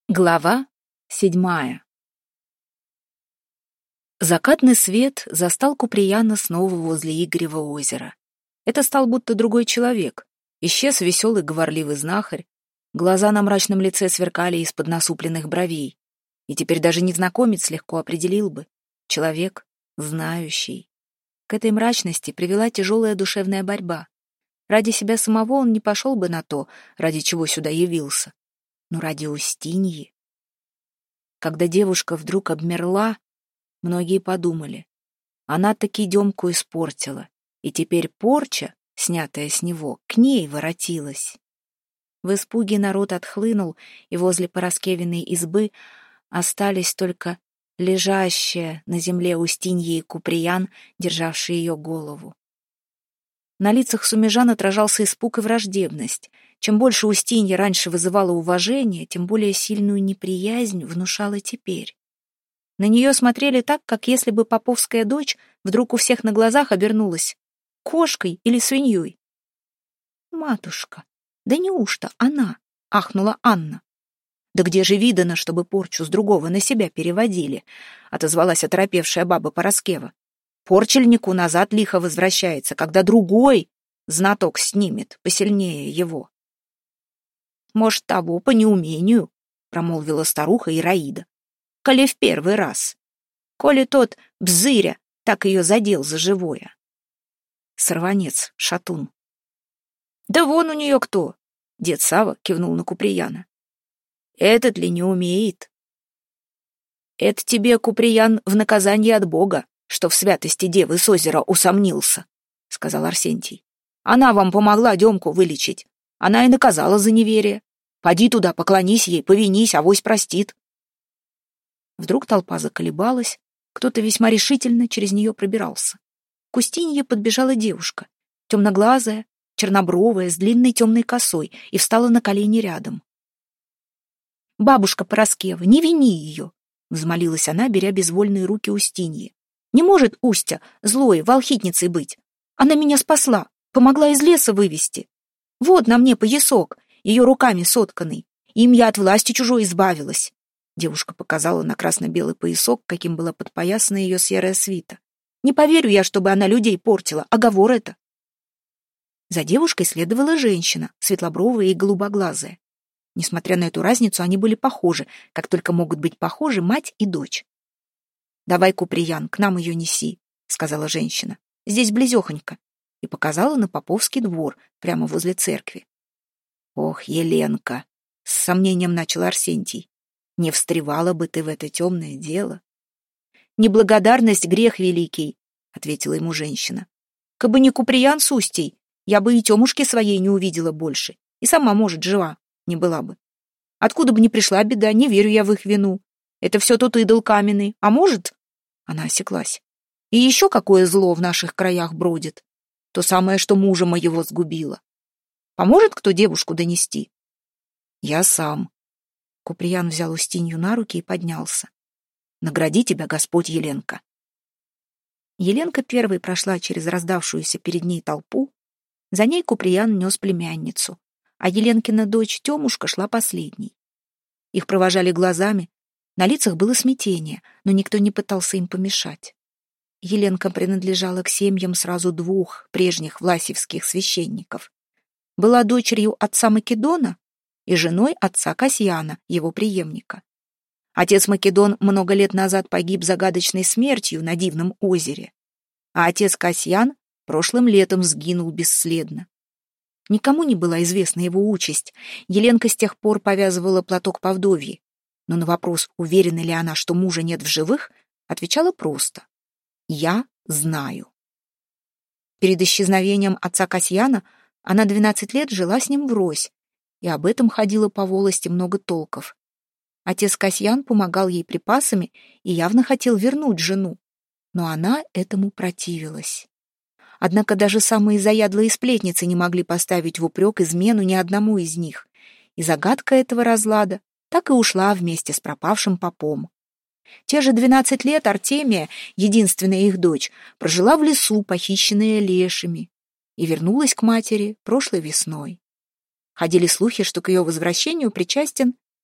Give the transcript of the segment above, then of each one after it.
Глава 7. Закатный свет застал Куприяна снова возле Игорева озера. Это стал будто другой человек. Исчез веселый говорливый знахарь. Глаза на мрачном лице сверкали из-под насупленных бровей. И теперь даже незнакомец легко определил бы. Человек, знающий. К этой мрачности привела тяжелая душевная борьба. Ради себя самого он не пошел бы на то, ради чего сюда явился. Но ради Устиньи. Когда девушка вдруг обмерла, многие подумали, она таки Демку испортила, и теперь порча, снятая с него, к ней воротилась. В испуге народ отхлынул, и возле Пороскевиной избы остались только лежащая на земле Устинья и Куприян, державший ее голову. На лицах сумежан отражался испуг и враждебность. Чем больше Устинья раньше вызывала уважение, тем более сильную неприязнь внушала теперь. На нее смотрели так, как если бы поповская дочь вдруг у всех на глазах обернулась кошкой или свиньей. «Матушка, да неужто она?» — ахнула Анна. «Да где же видано, чтобы порчу с другого на себя переводили?» — отозвалась оторопевшая баба Пороскева. «Порчельнику назад лихо возвращается, когда другой знаток снимет посильнее его». «Может, того по неумению», — промолвила старуха Ираида. «Коли в первый раз. Коли тот бзыря так ее задел за живое». Сорванец, шатун. «Да вон у нее кто!» — дед Сава кивнул на Куприяна. «Этот ли не умеет?» «Это тебе, Куприян, в наказание от Бога, что в святости девы с озера усомнился», — сказал Арсентий. «Она вам помогла Демку вылечить. Она и наказала за неверие. Поди туда, поклонись ей, повинись, авось простит». Вдруг толпа заколебалась, кто-то весьма решительно через нее пробирался. К Устинье подбежала девушка, темноглазая, чернобровая, с длинной темной косой, и встала на колени рядом. «Бабушка Пороскева, не вини ее!» — взмолилась она, беря безвольные руки Устиньи. «Не может Устя злой волхитницей быть. Она меня спасла, помогла из леса вывести. Вот на мне поясок, ее руками сотканный. Им я от власти чужой избавилась». Девушка показала на красно-белый поясок, каким была подпоясана ее серая свита. «Не поверю я, чтобы она людей портила. Оговор это». За девушкой следовала женщина, светлобровая и голубоглазая. Несмотря на эту разницу, они были похожи, как только могут быть похожи мать и дочь. «Давай, Куприян, к нам ее неси», — сказала женщина. «Здесь близехонько», и показала на Поповский двор, прямо возле церкви. «Ох, Еленка!» — с сомнением начал Арсентий. «Не встревала бы ты в это темное дело». «Неблагодарность — грех великий», — ответила ему женщина. «Кабы не Куприян с Устей, я бы и темушки своей не увидела больше, и сама, может, жива не была бы. Откуда бы ни пришла беда, не верю я в их вину. Это все тот идол каменный, а может...» Она осеклась. «И еще какое зло в наших краях бродит. То самое, что мужа моего сгубило. Поможет кто девушку донести?» «Я сам». Куприян взял Устинью на руки и поднялся. «Награди тебя, Господь, Еленка». Еленка первой прошла через раздавшуюся перед ней толпу. За ней Куприян нес племянницу, а Еленкина дочь Темушка шла последней. Их провожали глазами, на лицах было смятение, но никто не пытался им помешать. Еленка принадлежала к семьям сразу двух прежних власевских священников. Была дочерью отца Македона и женой отца Касьяна, его преемника. Отец Македон много лет назад погиб загадочной смертью на Дивном озере, а отец Касьян прошлым летом сгинул бесследно. Никому не была известна его участь. Еленка с тех пор повязывала платок по вдовье, но на вопрос, уверена ли она, что мужа нет в живых, отвечала просто: «Я знаю». Перед исчезновением отца Касьяна она 12 лет жила с ним врозь, и об этом ходило по волости много толков. Отец Касьян помогал ей припасами и явно хотел вернуть жену, но она этому противилась. Однако даже самые заядлые сплетницы не могли поставить в упрек измену ни одному из них, и загадка этого разлада так и ушла вместе с пропавшим попом. Те же 12 лет Артемия, единственная их дочь, прожила в лесу, похищенная лешими, и вернулась к матери прошлой весной. Ходили слухи, что к ее возвращению причастен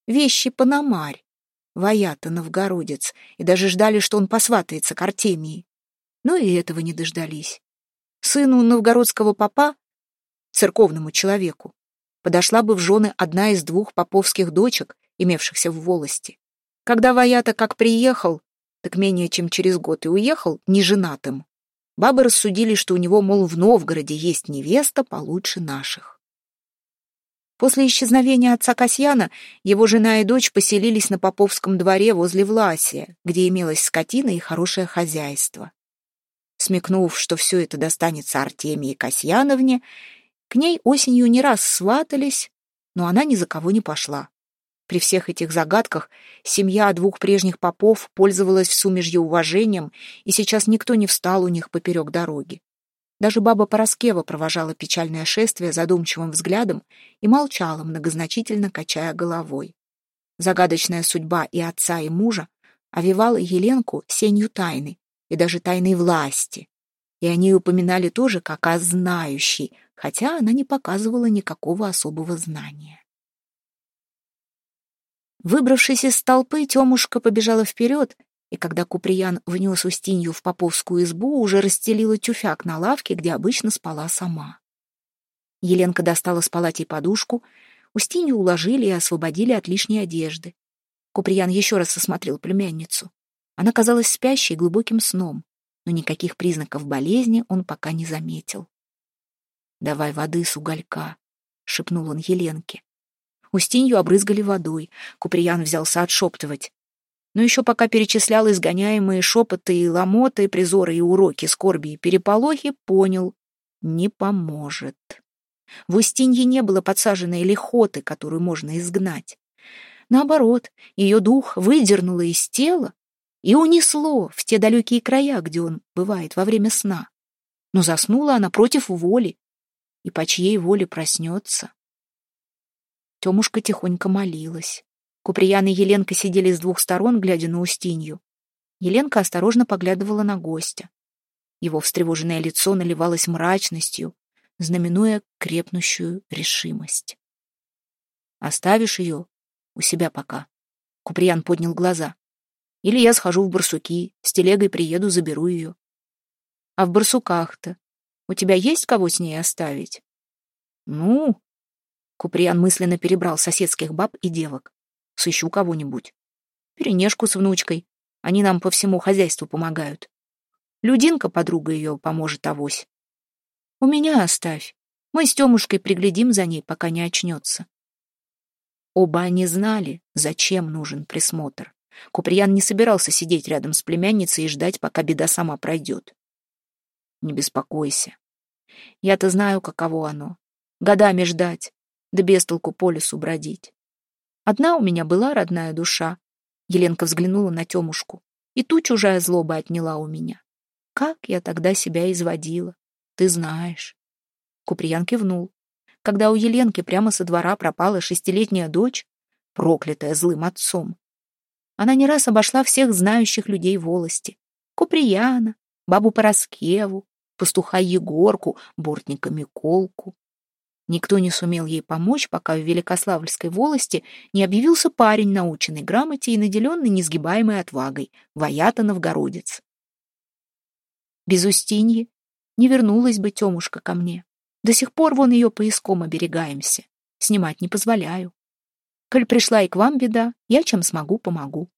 вещи Пономарь, Ваята новгородец, и даже ждали, что он посватается к Артемии. Но и этого не дождались. Сыну новгородского попа, церковному человеку, подошла бы в жены одна из двух поповских дочек, имевшихся в волости. Когда Ваята как приехал, так менее чем через год и уехал неженатым, бабы рассудили, что у него, мол, в Новгороде есть невеста получше наших. После исчезновения отца Касьяна его жена и дочь поселились на поповском дворе возле Власия, где имелась скотина и хорошее хозяйство. Смекнув, что все это достанется Артемии Касьяновне, к ней осенью не раз сватались, но она ни за кого не пошла. При всех этих загадках семья двух прежних попов пользовалась в Сумежье уважением, и сейчас никто не встал у них поперек дороги. Даже баба Пороскева провожала печальное шествие задумчивым взглядом и молчала, многозначительно качая головой. Загадочная судьба и отца, и мужа овевала Еленку сенью тайны и даже тайной власти, и о ней упоминали тоже как о знающей, хотя она не показывала никакого особого знания. Выбравшись из толпы, Темушка побежала вперед, и когда Куприян внес Устинью в поповскую избу, уже расстелила тюфяк на лавке, где обычно спала сама. Еленка достала с палатей подушку, Устинью уложили и освободили от лишней одежды. Куприян еще раз осмотрел племянницу. Она казалась спящей глубоким сном, но никаких признаков болезни он пока не заметил. «Давай воды с уголька», — шепнул он Еленке. Устинью обрызгали водой. Куприян взялся отшептывать. Но еще пока перечислял изгоняемые шепоты и ломоты, призоры и уроки скорби и переполохи, понял — не поможет. В Устинье не было подсаженной лихоты, которую можно изгнать. Наоборот, ее дух выдернуло из тела и унесло в те далекие края, где он бывает во время сна. Но заснула она против воли, и по чьей воле проснется? Темушка тихонько молилась. Куприян и Еленка сидели с двух сторон, глядя на Устинью. Еленка осторожно поглядывала на гостя. Его встревоженное лицо наливалось мрачностью, знаменуя крепнущую решимость. «Оставишь ее у себя пока?» Куприян поднял глаза. «Или я схожу в Барсуки, с телегой приеду, заберу ее». «А в Барсуках-то у тебя есть кого с ней оставить?» «Ну...» Куприян мысленно перебрал соседских баб и девок. «Сыщу кого-нибудь. Перенежку с внучкой. Они нам по всему хозяйству помогают. Людинка, подруга ее, поможет авось. У меня оставь. Мы с Темушкой приглядим за ней, пока не очнется». Оба они знали, зачем нужен присмотр. Куприян не собирался сидеть рядом с племянницей и ждать, пока беда сама пройдет. «Не беспокойся. Я-то знаю, каково оно. Годами ждать, да без толку по лесу бродить. Одна у меня была родная душа». Еленка взглянула на Темушку. «И ту чужая злоба отняла у меня. Как я тогда себя изводила, ты знаешь». Куприян кивнул. Когда у Еленки прямо со двора пропала 6-летняя дочь, проклятая злым отцом, она не раз обошла всех знающих людей волости. Куприяна, бабу Пороскеву, пастуха Егорку, бортника Миколку. Никто не сумел ей помочь, пока в Великославльской волости не объявился парень, наученный грамоте и наделенный несгибаемой отвагой, Ваята новгородец. Без Устиньи не вернулась бы Темушка ко мне. До сих пор вон ее поиском оберегаемся. Снимать не позволяю. Коль пришла и к вам беда, я чем смогу, помогу.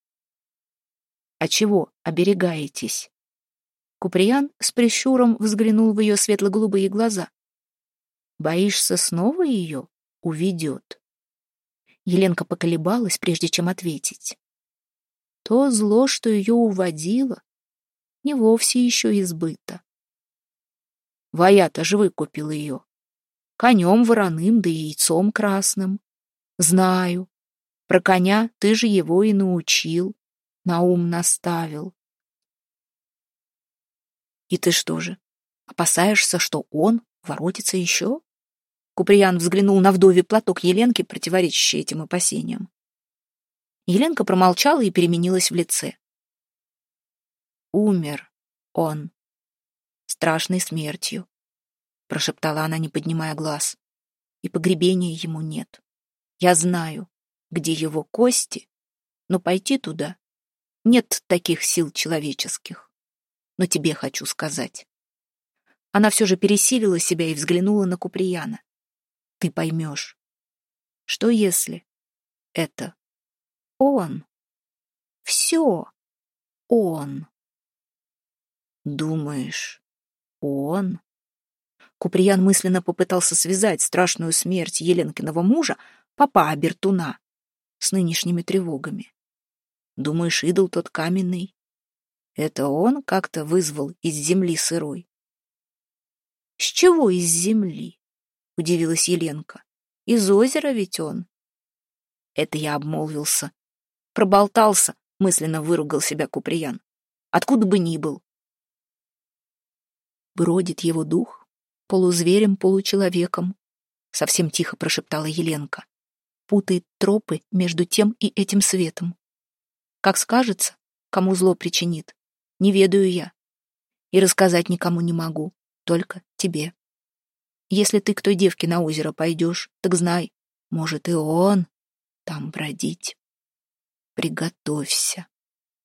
А чего оберегаетесь? Куприян с прищуром взглянул в ее светло-голубые глаза. Боишься, снова ее уведет? Еленка поколебалась, прежде чем ответить. То зло, что ее уводило, не вовсе еще избыто. Ваята ж выкупил ее. Конем вороным да яйцом красным. Знаю. Про коня ты же его и научил, на ум наставил. И ты что же, опасаешься, что он воротится еще? Куприян взглянул на вдовий платок Еленки, противоречащий этим опасениям. Еленка промолчала и переменилась в лице. Умер он страшной смертью, прошептала она, не поднимая глаз. И погребения ему нет. Я знаю, где его кости, но пойти туда нет таких сил человеческих. Но тебе хочу сказать. Она все же пересилила себя и взглянула на Куприяна. Ты поймешь, что если это он? Все он. Думаешь, он? Куприян мысленно попытался связать страшную смерть Еленкиного мужа, папа Абертуна, с нынешними тревогами. Думаешь, идол тот каменный? Это он как-то вызвал из земли сырой? С чего из земли? Удивилась Еленка. Из озера ведь он. Это я обмолвился. Проболтался, мысленно выругал себя Куприян. Откуда бы ни был. Бродит его дух, полузверем, получеловеком, совсем тихо прошептала Еленка. Путает тропы между тем и этим светом. Как скажется, кому зло причинит, не ведаю я. И рассказать никому не могу, только тебе. Если ты к той девке на озеро пойдешь, так знай, может и он там бродить. Приготовься.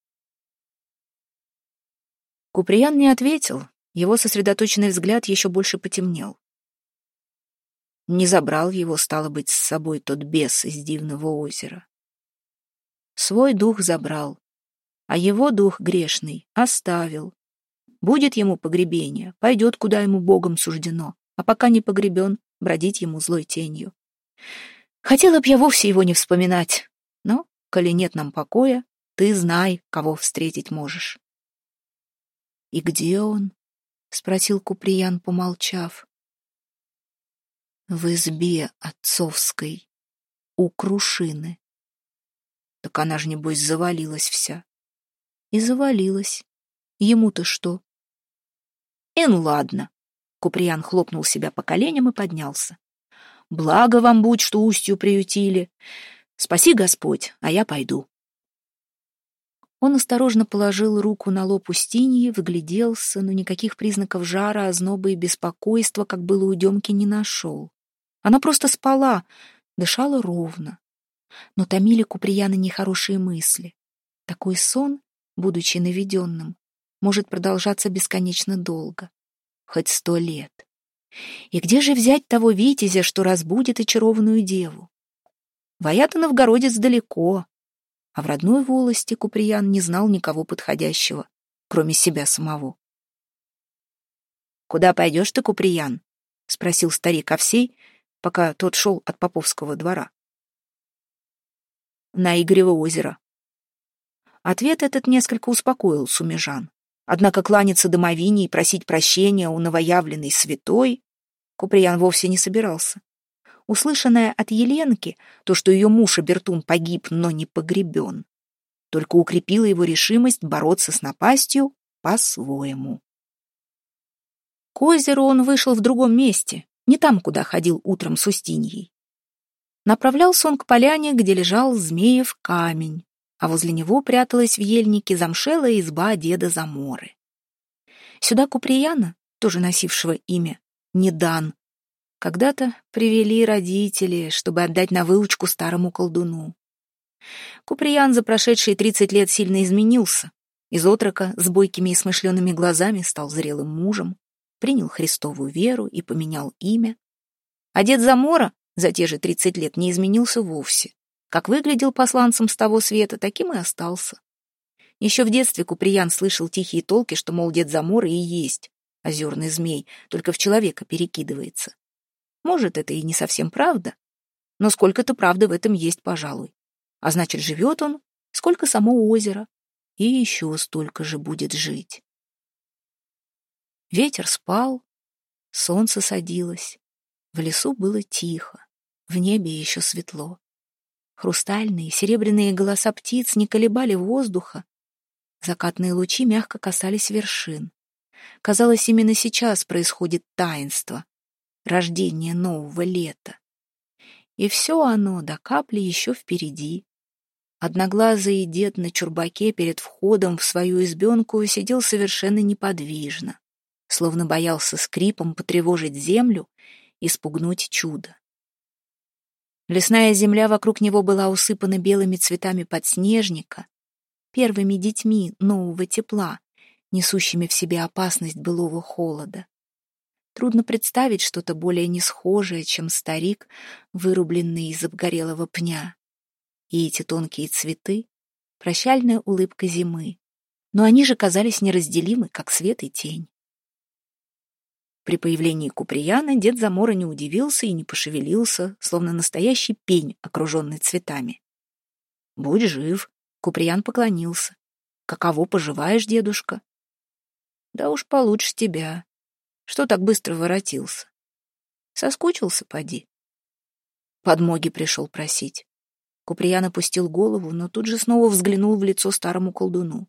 Куприян не ответил, его сосредоточенный взгляд еще больше потемнел. Не забрал его, стало быть, с собой тот бес из дивного озера. Свой дух забрал, а его дух грешный оставил. Будет ему погребение, пойдет, куда ему Богом суждено, а пока не погребен, бродить ему злой тенью. Хотела б я вовсе его не вспоминать, но, коли нет нам покоя, ты знай, кого встретить можешь. — И где он? — спросил Куприян, помолчав. — В избе отцовской, у Крушины. Так она ж, небось, завалилась вся. И завалилась. Ему-то что? Ну ладно. Куприян хлопнул себя по коленям и поднялся. Благо вам будь, что устью приютили. Спаси Господь, а я пойду. Он осторожно положил руку на лоб Устиньи, выгляделся, но никаких признаков жара, озноба и беспокойства, как было у Демки, не нашел. Она просто спала, дышала ровно. Но томили Куприяна нехорошие мысли. Такой сон, будучи наведенным, может продолжаться бесконечно долго, хоть 100 лет. И где же взять того витязя, что разбудит очарованную деву? Воя-то новгородец далеко, а в родной волости Куприян не знал никого подходящего, кроме себя самого. «Куда пойдешь ты, Куприян?» — спросил старик Овсей, пока тот шел от Поповского двора. «На Игорево озеро». Ответ этот несколько успокоил сумежан. Однако кланяться домовине и просить прощения у новоявленной святой Куприян вовсе не собирался. Услышанное от Еленки, то, что ее муж Абертун погиб, но не погребен, только укрепило его решимость бороться с напастью по-своему. К озеру он вышел в другом месте, не там, куда ходил утром с Устиньей. Направлялся он к поляне, где лежал Змеев камень, а возле него пряталась в ельнике замшелая изба деда Заморы. Сюда Куприяна, тоже носившего имя Недан, когда-то привели родители, чтобы отдать на выучку старому колдуну. Куприян за прошедшие 30 лет сильно изменился. Из отрока с бойкими и смышленными глазами стал зрелым мужем, принял Христовую веру и поменял имя. А дед Замора за те же 30 лет не изменился вовсе. Как выглядел посланцем с того света, таким и остался. Еще в детстве Куприян слышал тихие толки, что, мол, дед Замора и есть озерный змей, только в человека перекидывается. Может, это и не совсем правда, но сколько-то правды в этом есть, пожалуй. А значит, живет он, сколько само озеро, и еще столько же будет жить. Ветер спал, солнце садилось, в лесу было тихо, в небе еще светло. Хрустальные, серебряные голоса птиц не колебали воздуха, закатные лучи мягко касались вершин. Казалось, именно сейчас происходит таинство, рождение нового лета. И все оно до капли еще впереди. Одноглазый дед на чурбаке перед входом в свою избенку сидел совершенно неподвижно, словно боялся скрипом потревожить землю и спугнуть чудо. Лесная земля вокруг него была усыпана белыми цветами подснежника, первыми детьми нового тепла, несущими в себе опасность былого холода. Трудно представить что-то более несхожее, чем старик, вырубленный из обгорелого пня. И эти тонкие цветы — прощальная улыбка зимы. Но они же казались неразделимы, как свет и тень. При появлении Куприяна дед Замора не удивился и не пошевелился, словно настоящий пень, окруженный цветами. «Будь жив», — Куприян поклонился. «Каково поживаешь, дедушка?» «Да уж получше тебя. Что так быстро воротился? Соскучился, поди?» Подмоги пришел просить. Куприян опустил голову, но тут же снова взглянул в лицо старому колдуну.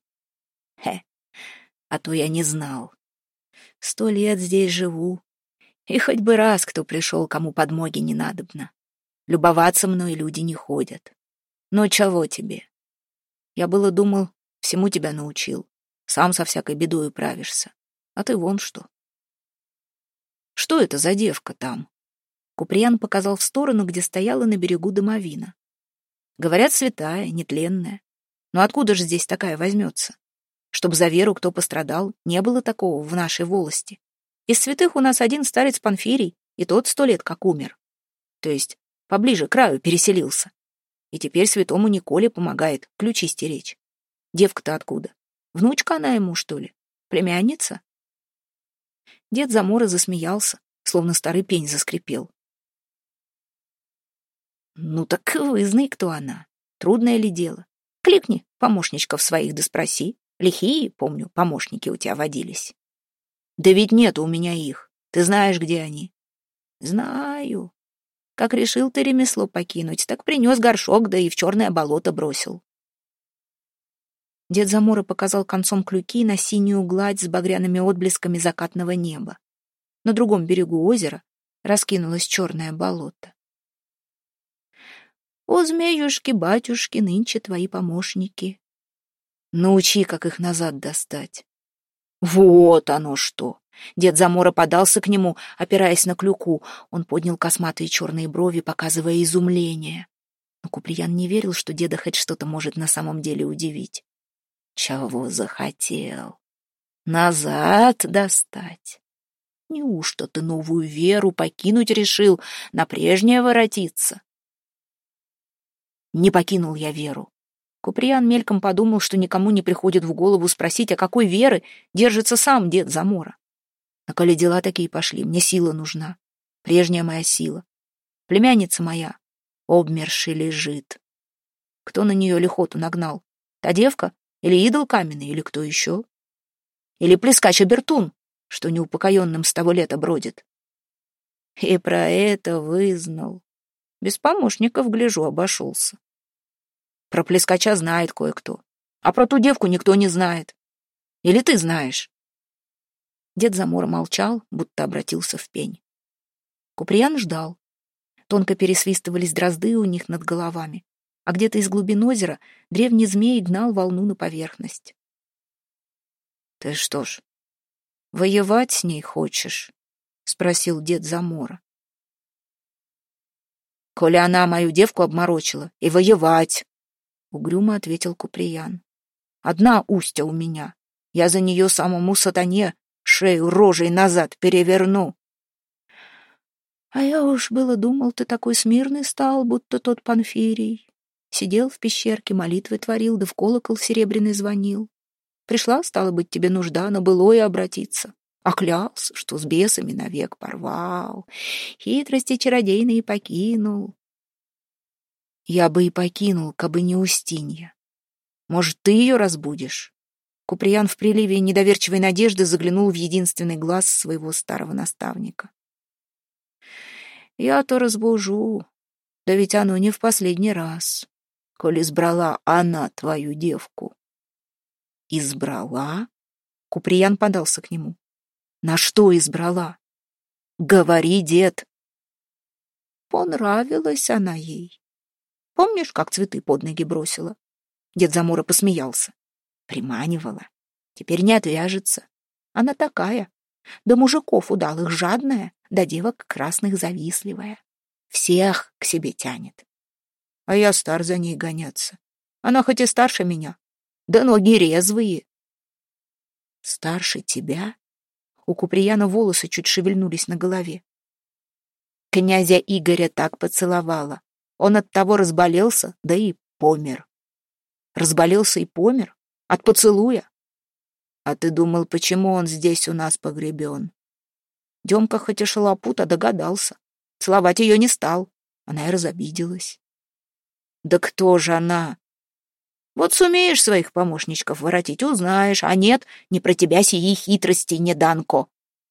А то я не знал. 100 лет здесь живу, и хоть бы раз кто пришел, кому подмоги не надобно. Любоваться мной люди не ходят. Но чего тебе? Я было думал, всему тебя научил. Сам со всякой бедой управишься. А ты вон что. Что это за девка там? Куприян показал в сторону, где стояла на берегу домовина. Говорят, святая, нетленная. Но откуда же здесь такая возьмется? Чтоб за веру кто пострадал, не было такого в нашей волости. Из святых у нас один старец Панфирий, и тот 100 лет как умер. То есть поближе к краю переселился. И теперь святому Николе помогает ключи стеречь. Девка-то откуда? Внучка она ему, что ли? Племянница? Дед Замора засмеялся, словно старый пень заскрипел. Ну так вызнай, кто она. Трудное ли дело? Кликни помощничков своих да спроси. Лихие, помню, помощники у тебя водились. Да ведь нету у меня их. Ты знаешь, где они? Знаю. Как решил ты ремесло покинуть, так принес горшок, да и в черное болото бросил. Дед Замора показал концом клюки на синюю гладь с багряными отблесками закатного неба. На другом берегу озера раскинулось черное болото. О, змеюшки-батюшки, нынче твои помощники. Научи, как их назад достать. Вот оно что! Дед Замора подался к нему, опираясь на клюку. Он поднял косматые черные брови, показывая изумление. Но Куприян не верил, что деда хоть что-то может на самом деле удивить. Чего захотел? Назад достать? Неужто ты новую веру покинуть решил, на прежнее воротиться? Не покинул я веру. Куприян мельком подумал, что никому не приходит в голову спросить, о какой веры держится сам дед Замора. А коли дела такие пошли, мне сила нужна. Прежняя моя сила. Племянница моя обмерши лежит. Кто на нее лихоту нагнал? Та девка? Или идол каменный? Или кто еще? Или плескач Абертун, что неупокоенным с того лета бродит? И про это вызнал. Без помощников, гляжу, обошелся. Про плескача знает кое-кто, а про ту девку никто не знает. Или ты знаешь?» Дед Замора молчал, будто обратился в пень. Куприян ждал. Тонко пересвистывались дрозды у них над головами, а где-то из глубин озера древний змей гнал волну на поверхность. «Ты что ж, воевать с ней хочешь?» — спросил дед Замора. «Коли она мою девку обморочила, и воевать!» — угрюмо ответил Куприян. «Одна Устья у меня. Я за нее самому сатане шею рожей назад переверну». «А я уж было думал, ты такой смирный стал, будто тот Панфирий. Сидел в пещерке, молитвы творил, да в колокол серебряный звонил. Пришла, стало быть, тебе нужда на былое обратиться. А клялся, что с бесами навек порвал, хитрости чародейные покинул». «Я бы и покинул, кабы не Устинья. Может, ты ее разбудишь?» Куприян в приливе недоверчивой надежды заглянул в единственный глаз своего старого наставника. «Я-то разбужу, да ведь оно не в последний раз, коли избрала она твою девку». «Избрала?» Куприян подался к нему. «На что избрала? Говори, дед». «Понравилась она ей. Помнишь, как цветы под ноги бросила?» Дед Замора посмеялся. «Приманивала. Теперь не отвяжется. Она такая. До мужиков удалых жадная, до девок красных завистливая. Всех к себе тянет. А я стар за ней гоняться. Она хоть и старше меня, да ноги резвые. Старше тебя? У Куприяна волосы чуть шевельнулись на голове. Князя Игоря так поцеловала. Он от того разболелся, да и помер. Разболелся и помер? От поцелуя? А ты думал, почему он здесь у нас погребен? Демка хоть и шалопут, а догадался. Целовать ее не стал. Она и разобиделась. Да кто же она? Вот сумеешь своих помощничков воротить, узнаешь, а нет, не про тебя сии хитрости, не Данко.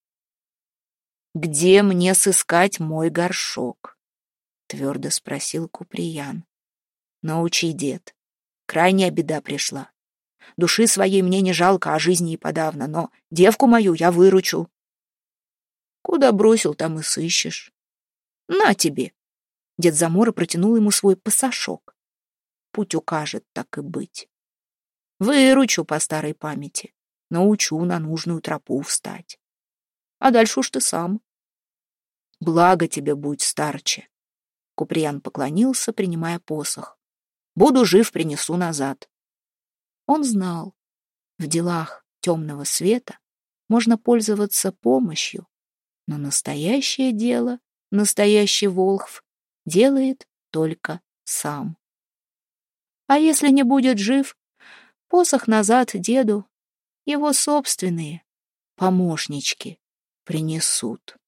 Где мне сыскать мой горшок? Твердо спросил Куприян. Научи, дед. Крайняя беда пришла. Души своей мне не жалко, а жизни и подавно, но девку мою я выручу. Куда бросил, там и сыщешь. На тебе. Дед Замора протянул ему свой пасашок. Путь укажет, так и быть. Выручу по старой памяти. Научу на нужную тропу встать. А дальше уж ты сам. Благо тебе будь, старче. Куприян поклонился, принимая посох. Буду жив, принесу назад. Он знал, в делах темного света можно пользоваться помощью, но настоящее дело, настоящий волхв делает только сам. А если не будет жив, посох назад деду его собственные помощнички принесут.